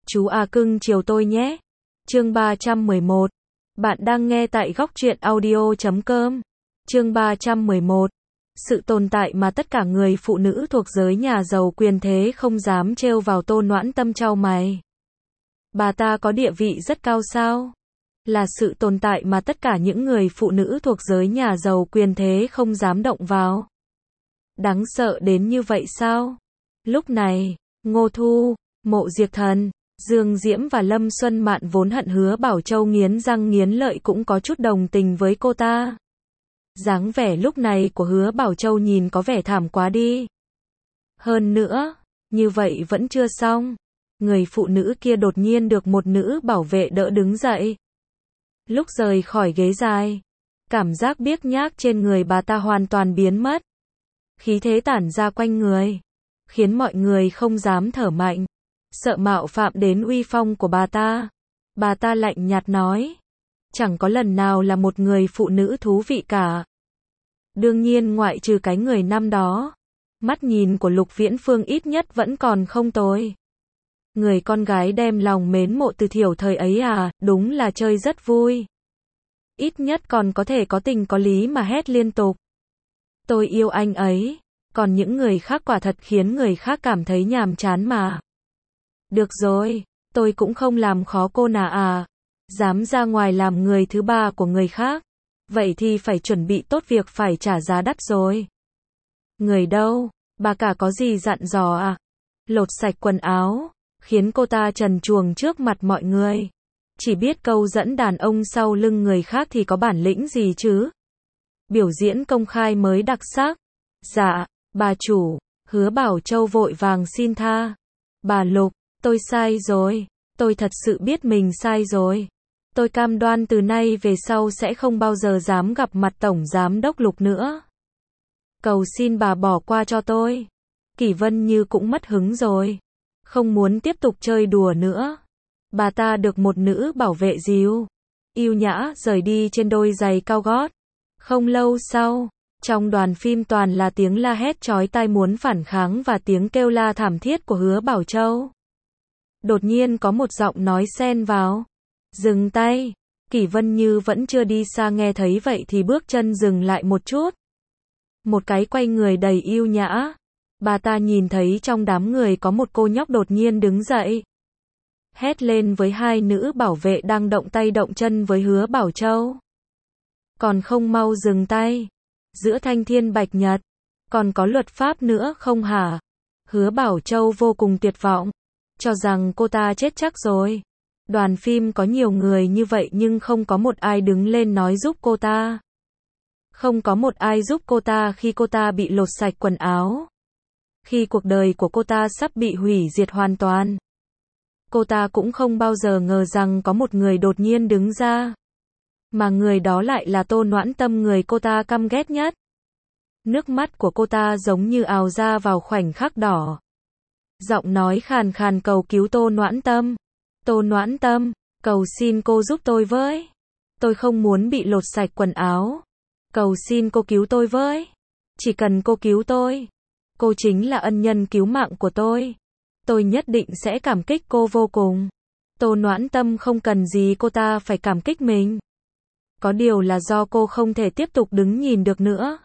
Chú A cưng chiều tôi nhé. Chương 311. Bạn đang nghe tại góc truyện audio.com. Chương 311. Sự tồn tại mà tất cả người phụ nữ thuộc giới nhà giàu quyền thế không dám trêu vào. Tô Noãn Tâm chau mày. Bà ta có địa vị rất cao sao? Là sự tồn tại mà tất cả những người phụ nữ thuộc giới nhà giàu quyền thế không dám động vào. Đáng sợ đến như vậy sao? Lúc này, Ngô Thu, Mộ Diệp Thần, Dương Diễm và Lâm Xuân Mạn vốn hận Hứa Bảo Châu nghiến răng nghiến lợi cũng có chút đồng tình với cô ta. Dáng vẻ lúc này của Hứa Bảo Châu nhìn có vẻ thảm quá đi. Hơn nữa, như vậy vẫn chưa xong. Người phụ nữ kia đột nhiên được một nữ bảo vệ đỡ đứng dậy. Lúc rời khỏi ghế dài, cảm giác biếc nhác trên người bà ta hoàn toàn biến mất. Khí thế tản ra quanh người, khiến mọi người không dám thở mạnh, sợ mạo phạm đến uy phong của bà ta. Bà ta lạnh nhạt nói, chẳng có lần nào là một người phụ nữ thú vị cả. Đương nhiên ngoại trừ cái người năm đó, mắt nhìn của Lục Viễn Phương ít nhất vẫn còn không tồi. Người con gái đem lòng mến mộ từ thiểu thời ấy à, đúng là chơi rất vui. Ít nhất còn có thể có tình có lý mà hét liên tục. Tôi yêu anh ấy, còn những người khác quả thật khiến người khác cảm thấy nhàm chán mà. Được rồi, tôi cũng không làm khó cô nà à, dám ra ngoài làm người thứ ba của người khác, vậy thì phải chuẩn bị tốt việc phải trả giá đắt rồi. Người đâu, bà cả có gì dặn dò à? Lột sạch quần áo, khiến cô ta trần truồng trước mặt mọi người. Chỉ biết câu dẫn đàn ông sau lưng người khác thì có bản lĩnh gì chứ? Biểu diễn công khai mới đặc sắc. Dạ, bà chủ, Hứa Bảo Châu vội vàng xin tha. Bà Lục, tôi sai rồi, tôi thật sự biết mình sai rồi. Tôi cam đoan từ nay về sau sẽ không bao giờ dám gặp mặt Tổng Giám đốc Lục nữa. Cầu xin bà bỏ qua cho tôi. Kỷ Vân Như cũng mất hứng rồi, không muốn tiếp tục chơi đùa nữa. Bà ta được một nữ bảo vệ dìu yêu nhã rời đi trên đôi giày cao gót. Không lâu sau, trong đoàn phim toàn là tiếng la hét chói tai muốn phản kháng và tiếng kêu la thảm thiết của Hứa Bảo Châu. Đột nhiên có một giọng nói xen vào. Dừng tay. Kỷ Vân Như vẫn chưa đi xa nghe thấy vậy thì bước chân dừng lại một chút. Một cái quay người đầy yêu nhã. Bà ta nhìn thấy trong đám người có một cô nhóc đột nhiên đứng dậy. Hét lên với hai nữ bảo vệ đang động tay động chân với Hứa Bảo Châu. Còn không mau dừng tay. Giữa thanh thiên bạch nhật, còn có luật pháp nữa không hả? Hứa Bảo Châu vô cùng tuyệt vọng, cho rằng cô ta chết chắc rồi. Đoàn phim có nhiều người như vậy nhưng không có một ai đứng lên nói giúp cô ta. Không có một ai giúp cô ta khi cô ta bị lột sạch quần áo. Khi cuộc đời của cô ta sắp bị hủy diệt hoàn toàn. Cô ta cũng không bao giờ ngờ rằng có một người đột nhiên đứng ra. Mà người đó lại là Tô Noãn Tâm, người cô ta căm ghét nhất. Nước mắt của cô ta giống như ào ra vào khoảnh khắc đỏ. Giọng nói khàn khàn cầu cứu Tô Noãn Tâm. Tô Noãn Tâm, cầu xin cô giúp tôi với. Tôi không muốn bị lột sạch quần áo. Cầu xin cô cứu tôi với. Chỉ cần cô cứu tôi. Cô chính là ân nhân cứu mạng của tôi. Tôi nhất định sẽ cảm kích cô vô cùng. Tô Noãn Tâm không cần gì cô ta phải cảm kích mình. Có điều là do cô không thể tiếp tục đứng nhìn được nữa.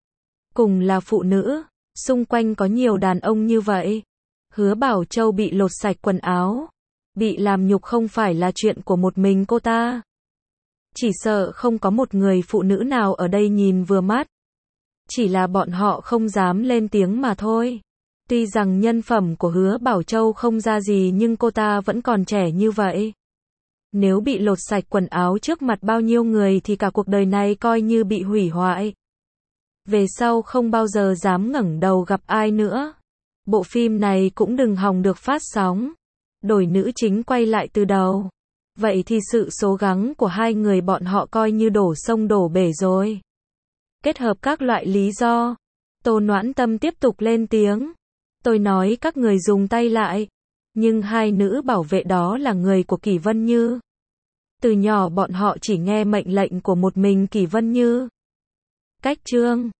Cùng là phụ nữ, xung quanh có nhiều đàn ông như vậy. Hứa Bảo Châu bị lột sạch quần áo, bị làm nhục không phải là chuyện của một mình cô ta. Chỉ sợ không có một người phụ nữ nào ở đây nhìn vừa mắt. Chỉ là bọn họ không dám lên tiếng mà thôi. Tuy rằng nhân phẩm của Hứa Bảo Châu không ra gì nhưng cô ta vẫn còn trẻ như vậy. Nếu bị lột sạch quần áo trước mặt bao nhiêu người thì cả cuộc đời này coi như bị hủy hoại. Về sau không bao giờ dám ngẩng đầu gặp ai nữa. Bộ phim này cũng đừng hòng được phát sóng. Đổi nữ chính quay lại từ đầu. Vậy thì sự cố gắng của hai người bọn họ coi như đổ sông đổ bể rồi. Kết hợp các loại lý do, Tô Noãn Tâm tiếp tục lên tiếng. Tôi nói các người dùng tay lại. Nhưng hai nữ bảo vệ đó là người của Kỷ Vân Như. Từ nhỏ bọn họ chỉ nghe mệnh lệnh của một mình Kỷ Vân Như. Cách chương